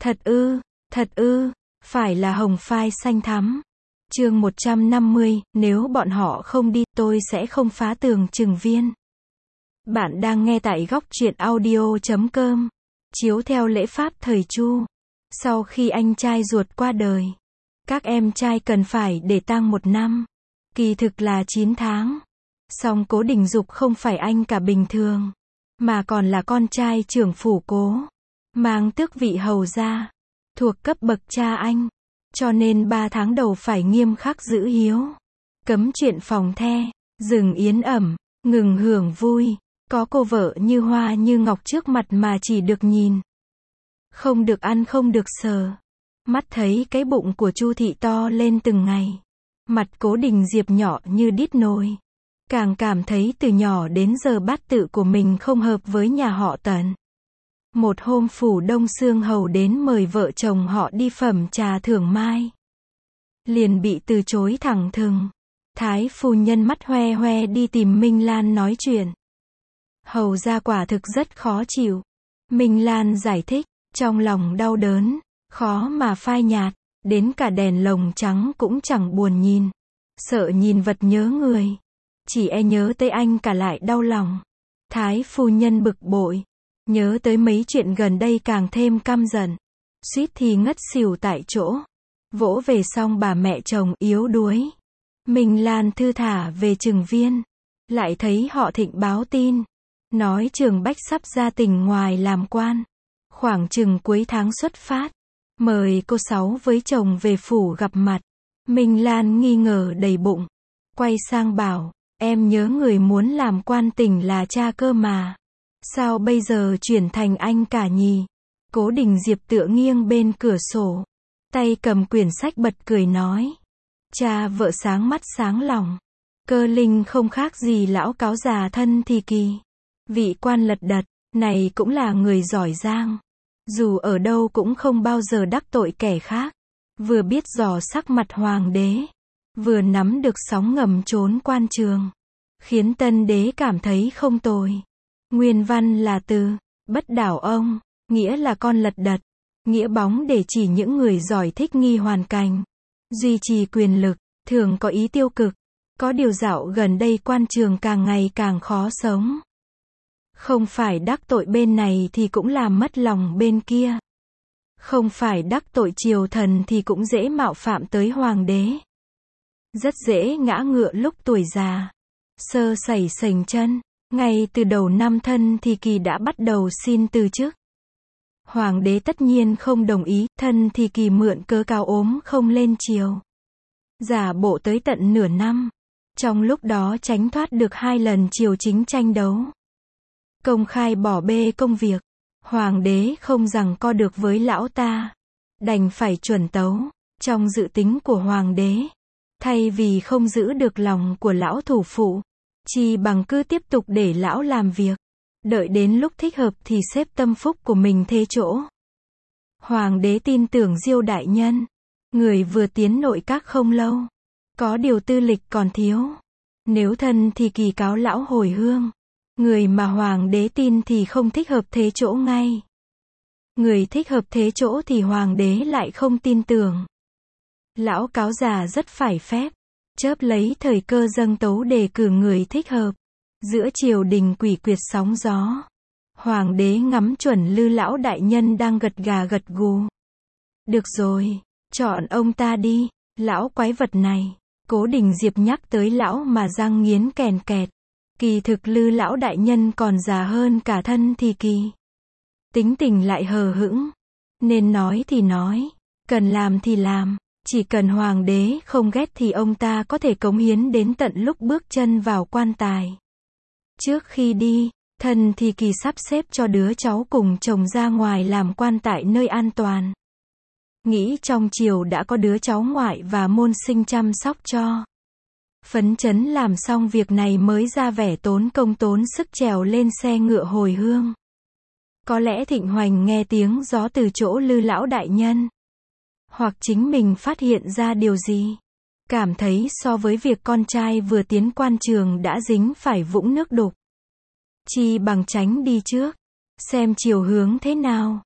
Thật ư, phải là hồng phai xanh thắm. Chương 150, nếu bọn họ không đi, tôi sẽ không phá tường Trừng Viên. Bạn đang nghe tại góc truyện audio.com. Chiếu theo lễ pháp thời Chu. Sau khi anh trai ruột qua đời, các em trai cần phải để tang 1 năm. Kỳ thực là 9 tháng. Song Cố Đình Dục không phải anh cả bình thường, mà còn là con trai trưởng phủ Cố, mang tước vị hầu gia, thuộc cấp bậc cha anh. Cho nên 3 tháng đầu phải nghiêm khắc giữ hiếu, cấm chuyện phòng the, dừng yến ẩm, ngừng hưởng vui, có cô vợ như hoa như ngọc trước mặt mà chỉ được nhìn, không được ăn không được sờ. Mắt thấy cái bụng của Chu thị to lên từng ngày, mặt Cố Đình Diệp nhỏ như đít nồi, càng cảm thấy từ nhỏ đến giờ bát tự của mình không hợp với nhà họ Tần. Một hôm phủ Đông Xương hầu đến mời vợ chồng họ đi phẩm trà thưởng mai, liền bị từ chối thẳng thừng. Thái phu nhân mắt hoe hoe đi tìm Minh Lan nói chuyện. Hầu gia quả thực rất khó chịu. Minh Lan giải thích, trong lòng đau đớn, khó mà phai nhạt, đến cả đèn lồng trắng cũng chẳng buồn nhìn, sợ nhìn vật nhớ người, chỉ e nhớ tới anh cả lại đau lòng. Thái phu nhân bực bội, nhớ tới mấy chuyện gần đây càng thêm căm giận, suýt thì ngất xỉu tại chỗ. Vỗ về xong bà mẹ chồng yếu đuối. Minh Lan thư thả về Trừng Viên, lại thấy họ Thịnh báo tin, nói Trường Bách sắp ra tỉnh ngoài làm quan, khoảng chừng cuối tháng xuất phát, mời cô Sáu với chồng về phủ gặp mặt. Minh Lan nghi ngờ đầy bụng, quay sang bảo, em nhớ người muốn làm quan tỉnh là cha cơ mà, sao bây giờ chuyển thành anh cả nhỉ? Cố Đình Diệp tựa nghiêng bên cửa sổ, tay cầm quyển sách bật cười nói, cha vợ sáng mắt sáng lòng, Cơ Linh không khác gì lão cáo già thân thì kỳ. Vị quan lật đật này cũng là người giỏi giang, dù ở đâu cũng không bao giờ đắc tội kẻ khác, vừa biết dò sắc mặt hoàng đế, vừa nắm được sóng ngầm trốn quan trường, khiến tân đế cảm thấy không tồi. Nguyên văn là từ bất đảo ông, nghĩa là con lật đật, nghĩa bóng để chỉ những người giỏi thích nghi hoàn cảnh, duy trì quyền lực, thường có ý tiêu cực. Có điều dạo gần đây quan trường càng ngày càng khó sống. Không phải đắc tội bên này thì cũng làm mất lòng bên kia. Không phải đắc tội triều thần thì cũng dễ mạo phạm tới hoàng đế. Rất dễ ngã ngựa lúc tuổi già, sơ sẩy sềnh chân. Ngay từ đầu năm Thân thì Kỳ đã bắt đầu xin từ chức. Hoàng đế tất nhiên không đồng ý, Thân thì Kỳ mượn cớ cao ốm không lên triều, giả bộ tới tận nửa năm. Trong lúc đó tránh thoát được 2 lần triều chính tranh đấu, công khai bỏ bê công việc. Hoàng đế không giằng co được với lão ta, đành phải chuẩn tấu. Trong dự tính của hoàng đế, thay vì không giữ được lòng của lão thủ phụ, chi bằng cứ tiếp tục để lão làm việc, đợi đến lúc thích hợp thì xếp tâm phúc của mình thế chỗ. Hoàng đế tin tưởng Diêu đại nhân, người vừa tiến nội các không lâu, có điều tư lịch còn thiếu. Nếu Thân thì Kỳ cáo lão hồi hương, người mà hoàng đế tin thì không thích hợp thế chỗ ngay. Người thích hợp thế chỗ thì hoàng đế lại không tin tưởng. Lão cáo già rất phải phép, chớp lấy thời cơ dâng tấu đề cử người thích hợp. Giữa triều đình quỷ quyệt sóng gió, hoàng đế ngắm chuẩn Lư lão đại nhân đang gật gà gật gù. Được rồi, chọn ông ta đi, lão quái vật này. Cố Đình Diệp nhắc tới lão mà răng nghiến kèn kẹt. Kỳ thực Lư lão đại nhân còn già hơn cả Thân thì Kỳ, tính tình lại hờ hững, nên nói thì nói, cần làm thì làm, chỉ cần hoàng đế không ghét thì ông ta có thể cống hiến đến tận lúc bước chân vào quan tài. Trước khi đi, Thân thì Kỳ sắp xếp cho đứa cháu cùng chồng ra ngoài làm quan tại nơi an toàn. Nghĩ trong triều đã có đứa cháu ngoại và môn sinh chăm sóc cho. Phấn chấn làm xong việc này mới ra vẻ tốn công tốn sức trèo lên xe ngựa hồi hương. Có lẽ Thịnh Hoành nghe tiếng gió từ chỗ Lư lão đại nhân, hoặc chính mình phát hiện ra điều gì, cảm thấy so với việc con trai vừa tiến quan trường đã dính phải vũng nước đục, chi bằng tránh đi trước, xem chiều hướng thế nào.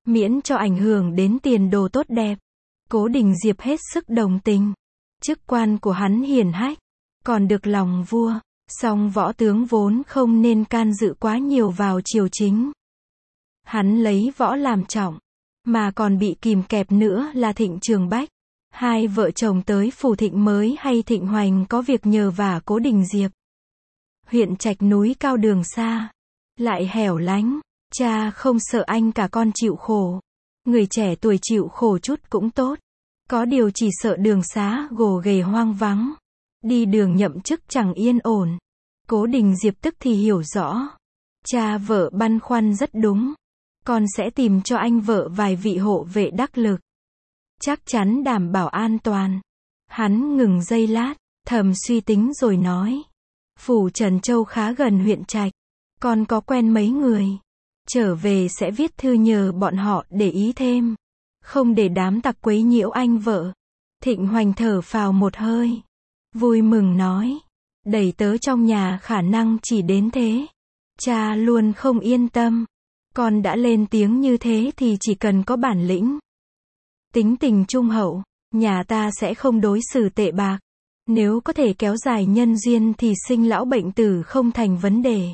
miễn cho ảnh hưởng đến tiền đồ tốt đẹp. Cố Đình Diệp hết sức đồng tình. Chức quan của hắn hiển hách, còn được lòng vua, song võ tướng vốn không nên can dự quá nhiều vào triều chính. Hắn lấy võ làm trọng, mà còn bị kìm kẹp nữa là Thịnh Trường Bách. Hai vợ chồng tới phủ Thịnh mới hay Thịnh Hoành có việc nhờ vả Cố Đình Diệp. Huyện Trạch núi cao đường xa, lại hẻo lánh, cha không sợ anh cả con chịu khổ. Người trẻ tuổi chịu khổ chút cũng tốt. Có điều chỉ sợ đường xá gồ ghề hoang vắng. Đi đường nhậm chức chẳng yên ổn. Cố Đình Diệp tức thì hiểu rõ. Cha vợ băn khoăn rất đúng. Con sẽ tìm cho anh vợ vài vị hộ vệ đắc lực. Chắc chắn đảm bảo an toàn. Hắn ngừng giây lát, thầm suy tính rồi nói. Phủ Trần Châu khá gần huyện Trạch. Con có quen mấy người. Trở về sẽ viết thư nhờ bọn họ để ý thêm. Không để đám tặc quấy nhiễu anh vợ. Thịnh Hoành thở phào một hơi. Vui mừng nói. Đầy tớ trong nhà khả năng chỉ đến thế. Cha luôn không yên tâm. Con đã lên tiếng như thế thì chỉ cần có bản lĩnh. Tính tình trung hậu, nhà ta sẽ không đối xử tệ bạc. Nếu có thể kéo dài nhân duyên thì sinh lão bệnh tử không thành vấn đề.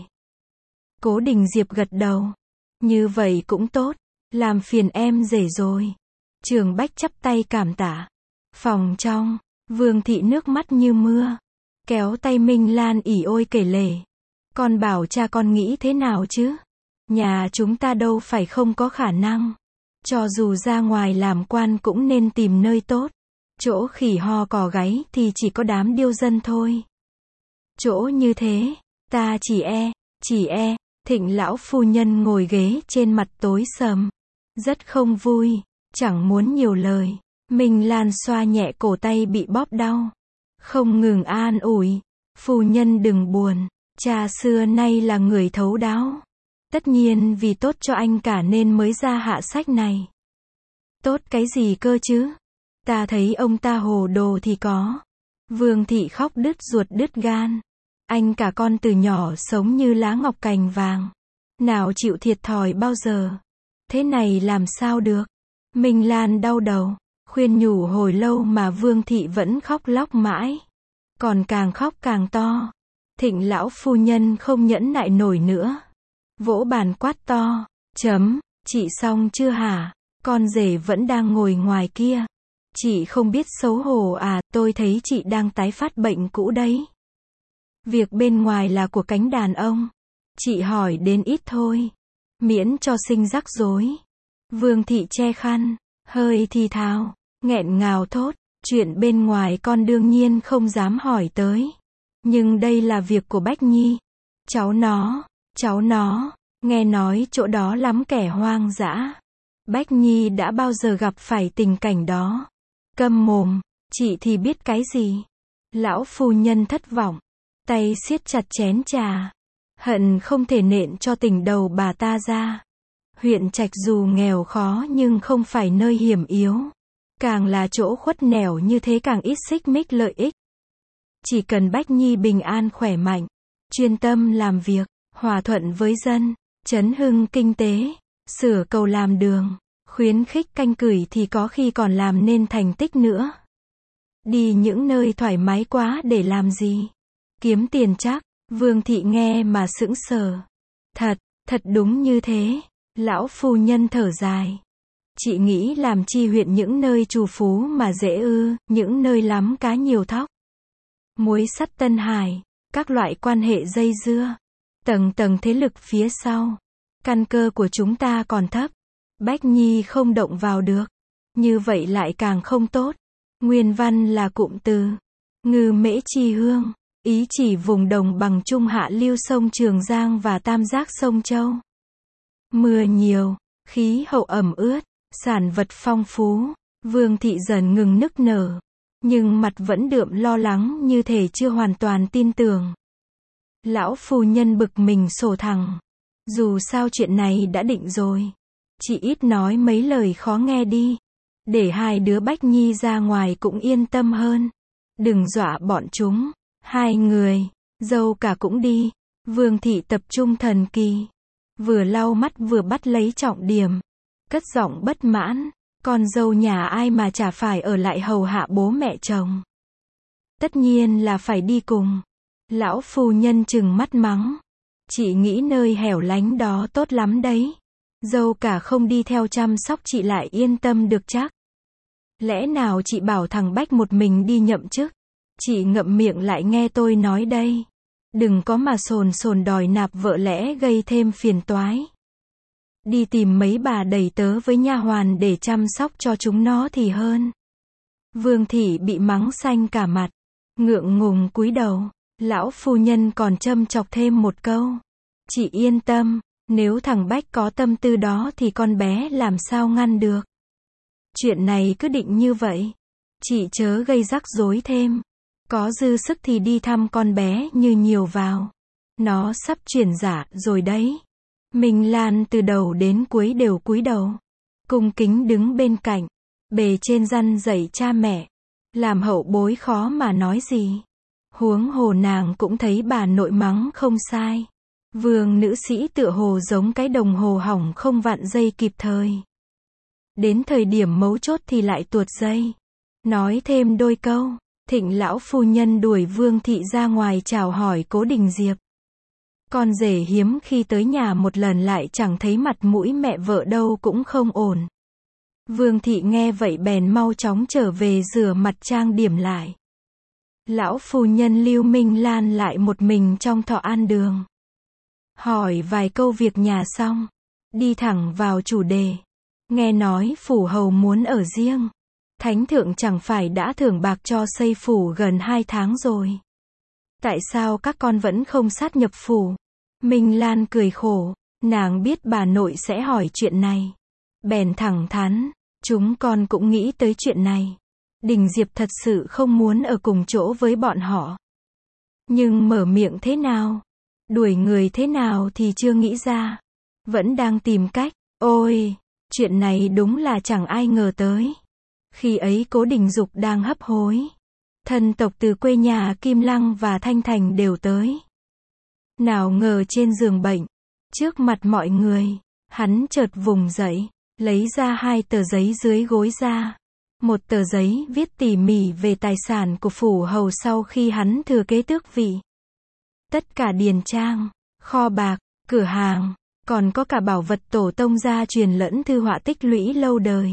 Cố Đình Diệp gật đầu. Như vậy cũng tốt. Làm phiền em rể rồi. Trường Bách chắp tay cảm tạ. Phòng trong, Vương Thị nước mắt như mưa. Kéo tay Minh Lan ỉ ôi kể lể. Con bảo cha con nghĩ thế nào chứ? Nhà chúng ta đâu phải không có khả năng. Cho dù ra ngoài làm quan cũng nên tìm nơi tốt. Chỗ khỉ ho cò gáy thì chỉ có đám điêu dân thôi. Chỗ như thế, ta chỉ e, Thịnh lão phu nhân ngồi ghế trên mặt tối sầm. Rất không vui, chẳng muốn nhiều lời. Minh Lan xoa nhẹ cổ tay bị bóp đau. Không ngừng an ủi. Phu nhân đừng buồn, cha xưa nay là người thấu đáo. Tất nhiên vì tốt cho anh cả nên mới ra hạ sách này. Tốt cái gì cơ chứ? Ta thấy ông ta hồ đồ thì có. Vương Thị khóc đứt ruột đứt gan. Anh cả con từ nhỏ sống như lá ngọc cành vàng. Nào chịu thiệt thòi bao giờ. Thế này làm sao được? Minh Lan đau đầu. Khuyên nhủ hồi lâu mà Vương Thị vẫn khóc lóc mãi. Còn càng khóc càng to. Thịnh lão phu nhân không nhẫn nại nổi nữa. Vỗ bàn quát to. Chị xong chưa hả? Con rể vẫn đang ngồi ngoài kia. Chị không biết xấu hổ à? Tôi thấy chị đang tái phát bệnh cũ đấy. Việc bên ngoài là của cánh đàn ông. Chị hỏi đến ít thôi. Miễn cho sinh rắc rối. Vương Thị che khăn. Hơi thì thào. Nghẹn ngào thốt. Chuyện bên ngoài con đương nhiên không dám hỏi tới. Nhưng đây là việc của Bách Nhi. Cháu nó, nghe nói chỗ đó lắm kẻ hoang dã. Bách Nhi đã bao giờ gặp phải tình cảnh đó. Câm mồm, chị thì biết cái gì. Lão phu nhân thất vọng. Tay siết chặt chén trà. Hận không thể nện cho tỉnh đầu bà ta ra. Huyện Trạch dù nghèo khó nhưng không phải nơi hiểm yếu. Càng là chỗ khuất nẻo như thế càng ít xích mích lợi ích. Chỉ cần Bách Nhi bình an khỏe mạnh, chuyên tâm làm việc, hòa thuận với dân, chấn hưng kinh tế, sửa cầu làm đường, khuyến khích canh cửi thì có khi còn làm nên thành tích nữa. Đi những nơi thoải mái quá để làm gì? Kiếm tiền chắc. Vương Thị nghe mà sững sờ. Thật đúng như thế. Lão phu nhân thở dài. Chị nghĩ làm chi huyện những nơi trù phú mà dễ ư, những nơi lắm cá nhiều thóc. Muối sắt Tân Hải, các loại quan hệ dây dưa, tầng thế lực phía sau. Căn cơ của chúng ta còn thấp. Bách Nhi không động vào được. Như vậy lại càng không tốt. Nguyên văn là cụm từ. Ngư mễ chi hương. Ý chỉ vùng đồng bằng trung hạ lưu sông Trường Giang và tam giác sông Châu. Mưa nhiều, khí hậu ẩm ướt, sản vật phong phú. Vương Thị dần ngừng nức nở. Nhưng mặt vẫn đượm lo lắng như thể chưa hoàn toàn tin tưởng. Lão phu nhân bực mình sổ thẳng. Dù sao chuyện này đã định rồi. Chị ít nói mấy lời khó nghe đi. Để hai đứa Bách Nhi ra ngoài cũng yên tâm hơn. Đừng dọa bọn chúng. Hai người, dâu cả cũng đi. Vương Thị tập trung thần kỳ. Vừa lau mắt vừa bắt lấy trọng điểm. cất giọng bất mãn, con dâu nhà ai mà chả phải ở lại hầu hạ bố mẹ chồng. Tất nhiên là phải đi cùng. Lão phu nhân trừng mắt mắng. Chị nghĩ nơi hẻo lánh đó tốt lắm đấy. Dâu cả không đi theo chăm sóc chị lại yên tâm được chắc. Lẽ nào chị bảo thằng Bách một mình đi nhậm chức? Chị ngậm miệng lại nghe tôi nói đây. Đừng có mà sồn sồn đòi nạp vợ lẽ gây thêm phiền toái. Đi tìm mấy bà đầy tớ với nha hoàn để chăm sóc cho chúng nó thì hơn. Vương thị bị mắng xanh cả mặt, ngượng ngùng cúi đầu. Lão phu nhân còn châm chọc thêm một câu. Chị yên tâm, nếu thằng Bách có tâm tư đó thì con bé làm sao ngăn được. Chuyện này cứ định như vậy. Chị chớ gây rắc rối thêm. Có dư sức thì đi thăm con bé như nhiều vào. Nó sắp chuyển dạ rồi đấy. Minh Lan từ đầu đến cuối đều cúi đầu. Cung kính đứng bên cạnh. Bề trên răn dạy cha mẹ. Làm hậu bối khó mà nói gì. Huống hồ nàng cũng thấy bà nội mắng không sai. Vương nữ sĩ tựa hồ giống cái đồng hồ hỏng không vặn dây kịp thời. Đến thời điểm mấu chốt thì lại tuột dây. Nói thêm đôi câu, Thịnh lão phu nhân đuổi Vương thị ra ngoài chào hỏi Cố Đình Diệp. Con rể hiếm khi tới nhà một lần lại chẳng thấy mặt mũi mẹ vợ đâu cũng không ổn. Vương thị nghe vậy bèn mau chóng trở về rửa mặt trang điểm lại. Lão phu nhân lưu Minh Lan lại một mình trong thọ an đường. Hỏi vài câu việc nhà xong, đi thẳng vào chủ đề. Nghe nói phủ hầu muốn ở riêng. Thánh thượng chẳng phải đã thưởng bạc cho xây phủ gần 2 tháng rồi. Tại sao các con vẫn không sát nhập phủ? Minh Lan cười khổ, nàng biết bà nội sẽ hỏi chuyện này. Bèn thẳng thắn, chúng con cũng nghĩ tới chuyện này. Đình Diệp thật sự không muốn ở cùng chỗ với bọn họ. Nhưng mở miệng thế nào? Đuổi người thế nào thì chưa nghĩ ra. Vẫn đang tìm cách. Ôi, chuyện này đúng là chẳng ai ngờ tới. Khi ấy Cố Đình Dục đang hấp hối. Thân tộc từ quê nhà Kim Lăng và Thanh Thành đều tới. Nào ngờ trên giường bệnh, trước mặt mọi người, hắn chợt vùng dậy, lấy ra 2 tờ giấy dưới gối ra. Một tờ giấy viết tỉ mỉ về tài sản của phủ hầu sau khi hắn thừa kế tước vị. Tất cả điền trang, kho bạc, cửa hàng, còn có cả bảo vật tổ tông gia truyền lẫn thư họa tích lũy lâu đời.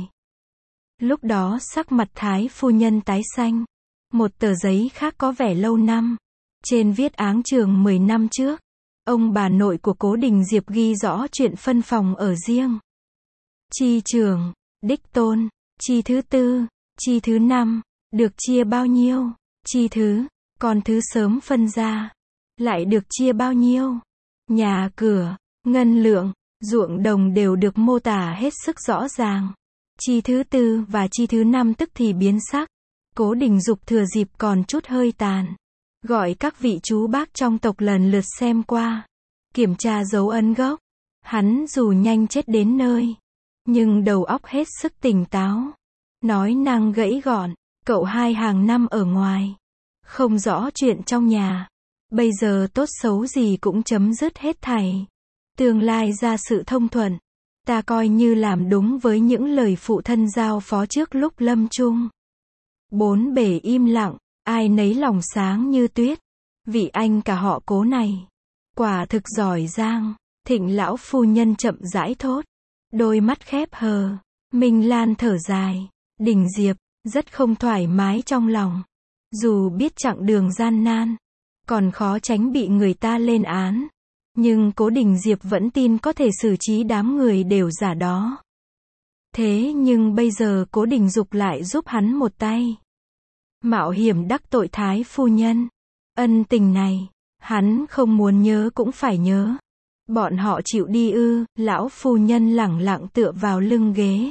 Lúc đó sắc mặt Thái phu nhân tái xanh. Một tờ giấy khác có vẻ lâu năm. Trên viết áng chừng 10 năm trước. Ông bà nội của Cố Đình Diệp ghi rõ chuyện phân phòng ở riêng. Chi trưởng, đích tôn, chi thứ 4, chi thứ 5, được chia bao nhiêu, chi thứ, còn thứ sớm phân ra, lại được chia bao nhiêu. Nhà cửa, ngân lượng, ruộng đồng đều được mô tả hết sức rõ ràng. Chi thứ 4 và chi thứ 5 tức thì biến sắc. Cố Đình Dục thừa dịp còn chút hơi tàn. Gọi các vị chú bác trong tộc lần lượt xem qua. Kiểm tra dấu ấn gốc. Hắn dù nhanh chết đến nơi. Nhưng đầu óc hết sức tỉnh táo. Nói năng gãy gọn. Cậu 2 hàng năm ở ngoài. Không rõ chuyện trong nhà. Bây giờ tốt xấu gì cũng chấm dứt hết thảy. Tương lai ra sự thông thuận. Ta coi như làm đúng với những lời phụ thân giao phó trước lúc lâm chung. 4 bề im lặng, ai nấy lòng sáng như tuyết. Vị anh cả họ Cố này, quả thực giỏi giang. Thịnh lão phu nhân chậm rãi thốt. Đôi mắt khép hờ. Minh Lan thở dài. Đình Diệp, rất không thoải mái trong lòng. Dù biết chặng đường gian nan, còn khó tránh bị người ta lên án. Nhưng Cố Đình Diệp vẫn tin có thể xử trí đám người đều giả đó. Thế nhưng bây giờ Cố Đình Dục lại giúp hắn một tay. Mạo hiểm đắc tội Thái phu nhân. Ân tình này, hắn không muốn nhớ cũng phải nhớ. Bọn họ chịu đi ư? Lão phu nhân lẳng lặng tựa vào lưng ghế.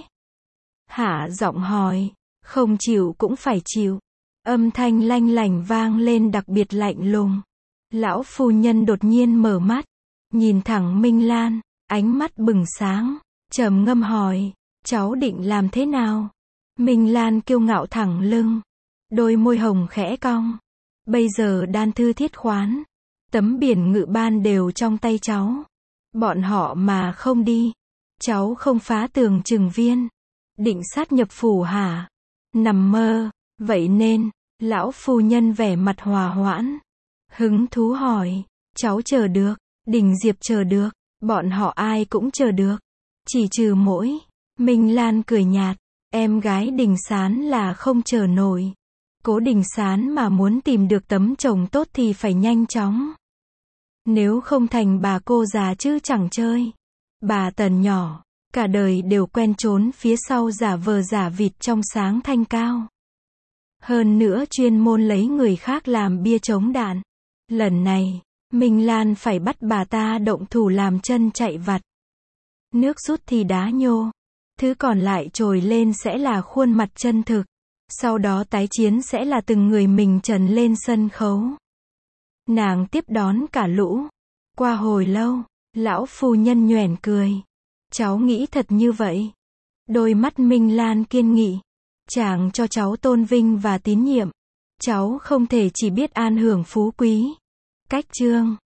Hạ giọng hỏi, không chịu cũng phải chịu. Âm thanh lanh lảnh vang lên đặc biệt lạnh lùng. Lão phu nhân đột nhiên mở mắt, nhìn thẳng Minh Lan, ánh mắt bừng sáng, trầm ngâm hỏi, cháu định làm thế nào? Minh Lan kiêu ngạo thẳng lưng, đôi môi hồng khẽ cong. Bây giờ đan thư thiết khoán, tấm biển ngự ban đều trong tay cháu. Bọn họ mà không đi, Cháu không phá tường Trừng Viên. Định sát nhập phủ hả? Nằm mơ. Vậy nên, lão phu nhân vẻ mặt hòa hoãn. Hứng thú hỏi. Cháu chờ được. Đình Diệp chờ được. Bọn họ ai cũng chờ được. Chỉ trừ mỗi. Minh Lan cười nhạt. Em gái Đình Sán là không chờ nổi. Cố Đình Sán mà muốn tìm được tấm chồng tốt thì phải nhanh chóng. Nếu không thành bà cô già chứ chẳng chơi. Bà Tần nhỏ, cả đời đều quen trốn phía sau giả vờ giả vịt trong sáng thanh cao. Hơn nữa chuyên môn lấy người khác làm bia chống đạn. Lần này, Minh Lan phải bắt bà ta động thủ làm chân chạy vặt. Nước rút thì đá nhô. Thứ còn lại trồi lên sẽ là khuôn mặt chân thực. Sau đó tái chiến sẽ là từng người mình trần lên sân khấu. Nàng tiếp đón cả lũ. Qua hồi lâu, lão phu nhân nhoẻn cười. Cháu nghĩ thật như vậy. Đôi mắt Minh Lan kiên nghị. Chàng cho cháu tôn vinh và tín nhiệm. Cháu không thể chỉ biết an hưởng phú quý. Cách chương